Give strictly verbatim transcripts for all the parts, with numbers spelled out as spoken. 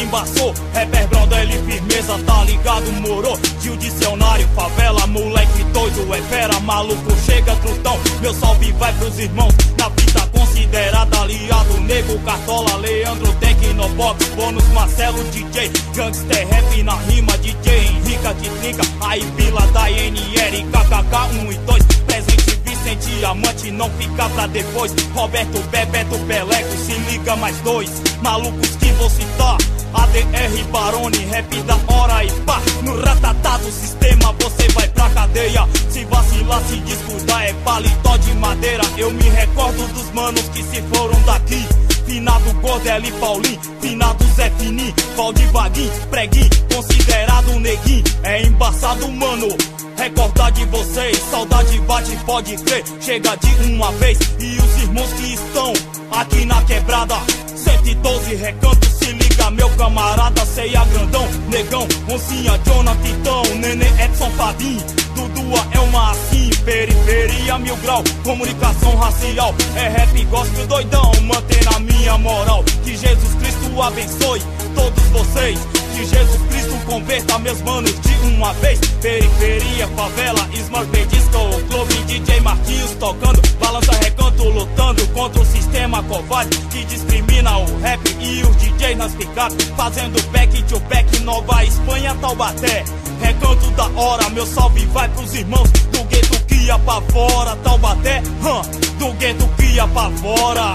embaçou, rapper brother, ele firmeza, tá ligado, moro? Gil Dicionário, favela, moleque doido, é fera, maluco, chega trutão. Meu salve vai pros irmãos, na fita considerada aliado, nego, cartola, Leandro, Tecnobox, bônus, Marcelo, D J, gangster, rap na rima, D J, Henrica que trinca, aí Vila da N R, K K K um e dois, presente Vicente, amante, não fica pra depois, Roberto, Bebeto, Beleco, se liga mais dois, malucos que vou citar, A D R, Barone, rap da hora e pá, no ratatá do sistema você vai pra cadeia, se vacilar, se descuidar é paletó de madeira, eu me recordo dos manos que se foram daqui, finado Gordelli Paulinho, finado Zé Fininho, Valdivaguinho, Preguinho, considerado neguinho, é embaçado mano, recordar de vocês, saudade bate, pode crer, chega de uma vez, e os irmãos que estão aqui na quebrada, cento e doze recantos, se liga meu camarada, Ceia Grandão, Negão, Oncinha, Jonathan, Titão, Nenê, Edson, Fabinho, Dudua é uma assim, periferia, mil grau, comunicação racial, é rap, gospel doidão, mantendo a minha moral, que Jesus Cristo abençoe todos vocês, que Jesus Cristo converta meus manos de uma vez, periferia, favela, Smart Disco, Clube, D J Marquinhos tocando, balança recanto, lutando contra o sistema covarde, que discrimina o rap e os D Js nas picapes, fazendo back to back, Nova Espanha, Taubaté, recanto da hora, meu salve vai pros irmãos do gueto que ia pra fora, Taubaté, hum, do gueto que ia pra fora.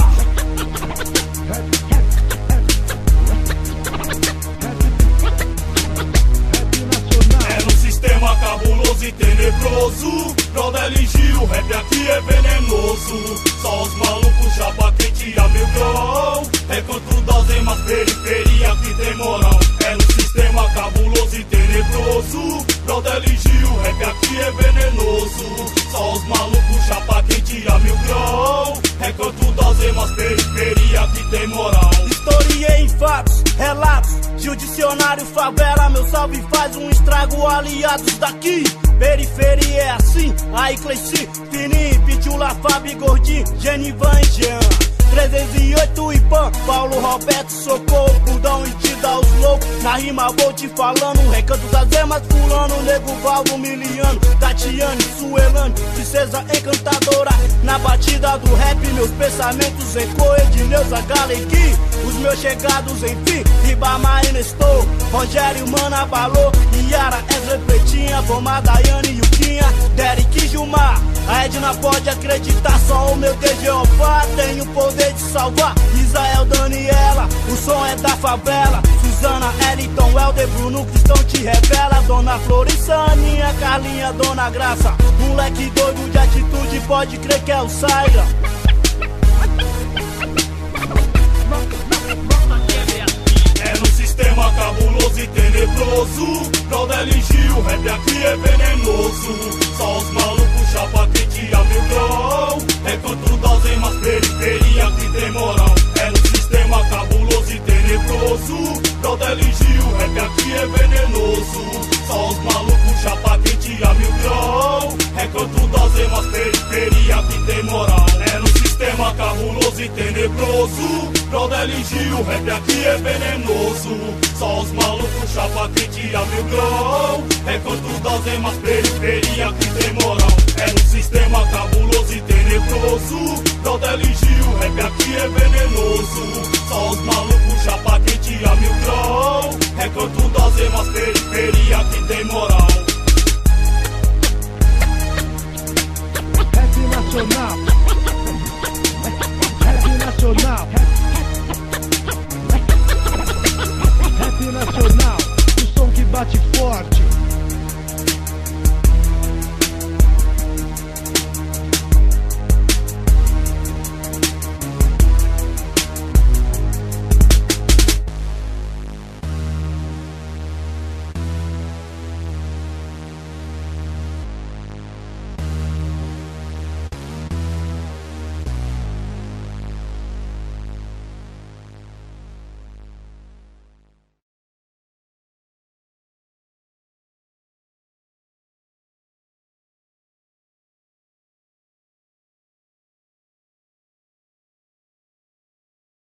É no sistema cabuloso e tenebroso, Brodelli Gil, rap aqui é venenoso, só os malucos chapa quente a mil grau, recanto das emas, periferia que tem moral. É no sistema cabuloso e tenebroso, Brodelli Gil, rap aqui é venenoso, só os malucos chapa quente a mil grau, recanto das emas, periferia que tem moral. Historiei em fatos, relatos, Gil Dicionário, favela, meu salve faz um estrago, aliados daqui, periferia é assim, aí Cleici, Fininho, Pitula, Fábio, Gordinho, Genivan e Jean, trezentos e oito e Pan, Paulo, Roberto, Socorro, Pudão e Tida, os loucos, na rima vou te falando, recanto das emas, fulano, nego, Valvo, Miliano, Tatiane, Suelane, princesa encantadora, na batida do rap, meus pensamentos ecoam, Edneuza, Galegui, os meus chegados, enfim, Ribamar, Nestor, Rogério, Mana, Balô, Yara, Ezra, Pretinha, Voma, Daiane, Yuquinha, Derek, Gilmar, a Edna pode acreditar, só o meu Deus Jeová tem o poder de salvar, Israel, Daniela, o som é da favela, Suzana, Eliton, Helder, Bruno, Cristão te revela, Dona Florissa, Aninha, Carlinha, Dona Graça, moleque doido de atitude, pode crer que é o Saira. É no sistema cabuloso e tenebroso, Brodelli Gil, rap aqui é venenoso, só os malucos chapa quente a mil grau, recanto das emas, periferia que tem moral. É no sistema cabuloso e tenebroso, Brodelli Gil, rap aqui é venenoso, só os malucos chapa quente a mil grau, recanto das emas, periferia que tem moral. É no sistema cabuloso e tenebroso, Brodelli Gil, rap aqui é venenoso, só os malucos chapa quente a mil grau, recanto das emas, periferia que tem moral. É no sistema cabuloso e tenebroso, Brodelli Gil, rap aqui é venenoso, só os malucos chapa quente a mil grau, recanto das emas, periferia que tem moral. Rap nacional, rap nacional, rap nacional, o som que bate